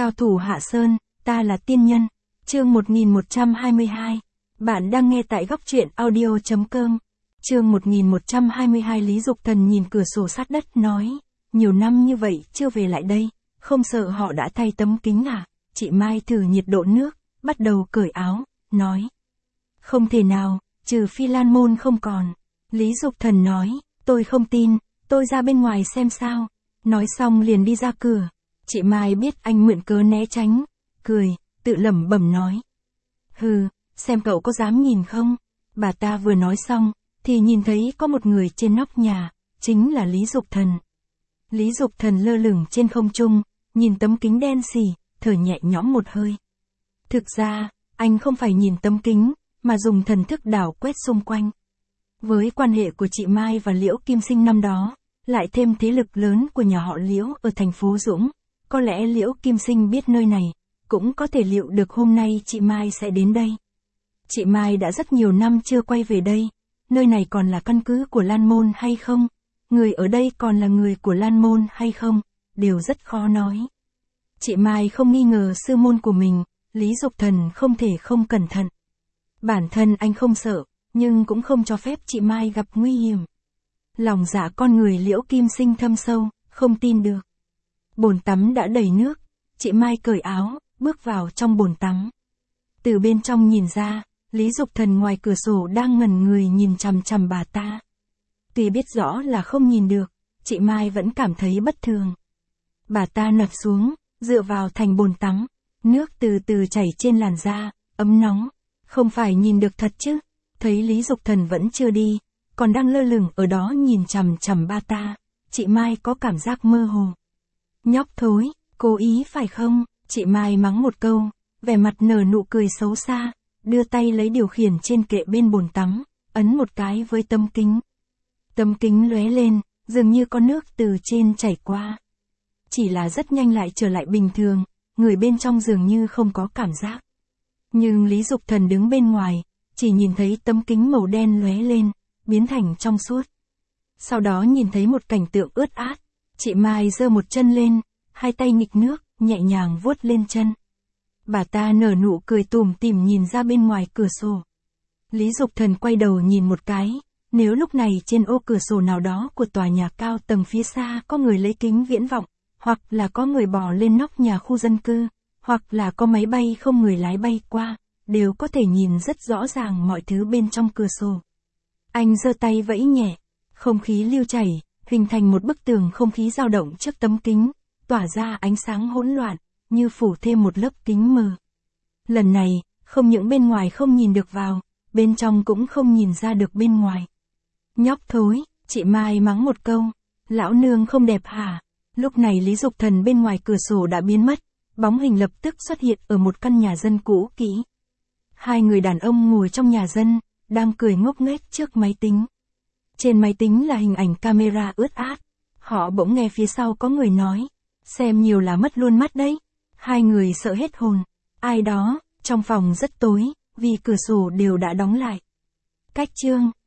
Cao thủ Hạ Sơn, ta là tiên nhân. Chương 1122. Bạn đang nghe tại góc truyện audio.com. Chương 1122. Lý Dục Thần nhìn cửa sổ sát đất nói, nhiều năm như vậy chưa về lại đây, không sợ họ đã thay tấm kính à? Chị Mai thử nhiệt độ nước, bắt đầu cởi áo, nói. Không thể nào, trừ phi Lan Môn không còn. Lý Dục Thần nói, tôi không tin, tôi ra bên ngoài xem sao. Nói xong liền đi ra cửa. Chị Mai biết anh mượn cớ né tránh, cười, tự lẩm bẩm nói. Hừ, xem cậu có dám nhìn không? Bà ta vừa nói xong, thì nhìn thấy có một người trên nóc nhà, chính là Lý Dục Thần. Lý Dục Thần lơ lửng trên không trung, nhìn tấm kính đen xì, thở nhẹ nhõm một hơi. Thực ra, anh không phải nhìn tấm kính, mà dùng thần thức đảo quét xung quanh. Với quan hệ của chị Mai và Liễu Kim Sinh năm đó, lại thêm thế lực lớn của nhà họ Liễu ở thành phố Dũng, có lẽ Liễu Kim Sinh biết nơi này, cũng có thể liệu được hôm nay chị Mai sẽ đến đây. Chị Mai đã rất nhiều năm chưa quay về đây, nơi này còn là căn cứ của Lan Môn hay không, người ở đây còn là người của Lan Môn hay không, đều rất khó nói. Chị Mai không nghi ngờ sư môn của mình, Lý Dục Thần không thể không cẩn thận. Bản thân anh không sợ, nhưng cũng không cho phép chị Mai gặp nguy hiểm. Lòng dạ con người Liễu Kim Sinh thâm sâu, không tin được. Bồn tắm đã đầy nước, chị Mai cởi áo, bước vào trong bồn tắm. Từ bên trong nhìn ra, Lý Dục Thần ngoài cửa sổ đang ngẩn người nhìn chằm chằm bà ta. Tuy biết rõ là không nhìn được, chị Mai vẫn cảm thấy bất thường. Bà ta nằm xuống, dựa vào thành bồn tắm, nước từ từ chảy trên làn da, ấm nóng. Không phải nhìn được thật chứ? Thấy Lý Dục Thần vẫn chưa đi, còn đang lơ lửng ở đó nhìn chằm chằm bà ta, chị Mai có cảm giác mơ hồ. Nhóc thối, cố ý phải không? Chị Mai mắng một câu, vẻ mặt nở nụ cười xấu xa, đưa tay lấy điều khiển trên kệ bên bồn tắm, ấn một cái với tấm kính. Tấm kính lóe lên, dường như có nước từ trên chảy qua. Chỉ là rất nhanh lại trở lại bình thường, người bên trong dường như không có cảm giác. Nhưng Lý Dục Thần đứng bên ngoài, chỉ nhìn thấy tấm kính màu đen lóe lên, biến thành trong suốt. Sau đó nhìn thấy một cảnh tượng ướt át, chị Mai giơ một chân lên, hai tay nghịch nước, nhẹ nhàng vuốt lên chân. Bà ta nở nụ cười tủm tỉm nhìn ra bên ngoài cửa sổ. Lý Dục Thần quay đầu nhìn một cái, nếu lúc này trên ô cửa sổ nào đó của tòa nhà cao tầng phía xa có người lấy kính viễn vọng, hoặc là có người bò lên nóc nhà khu dân cư, hoặc là có máy bay không người lái bay qua, đều có thể nhìn rất rõ ràng mọi thứ bên trong cửa sổ. Anh giơ tay vẫy nhẹ, không khí lưu chảy, hình thành một bức tường không khí dao động trước tấm kính, tỏa ra ánh sáng hỗn loạn, như phủ thêm một lớp kính mờ. Lần này, không những bên ngoài không nhìn được vào, bên trong cũng không nhìn ra được bên ngoài. Nhóc thối, chị Mai mắng một câu, lão nương không đẹp hả? Lúc này Lý Dục Thần bên ngoài cửa sổ đã biến mất, bóng hình lập tức xuất hiện ở một căn nhà dân cũ kỹ. Hai người đàn ông ngồi trong nhà dân, đang cười ngốc nghếch trước máy tính. Trên máy tính là hình ảnh camera ướt át. Họ bỗng nghe phía sau có người nói, xem nhiều là mất luôn mắt đấy. Hai người sợ hết hồn. Ai đó, trong phòng rất tối, vì cửa sổ đều đã đóng lại. Cách chương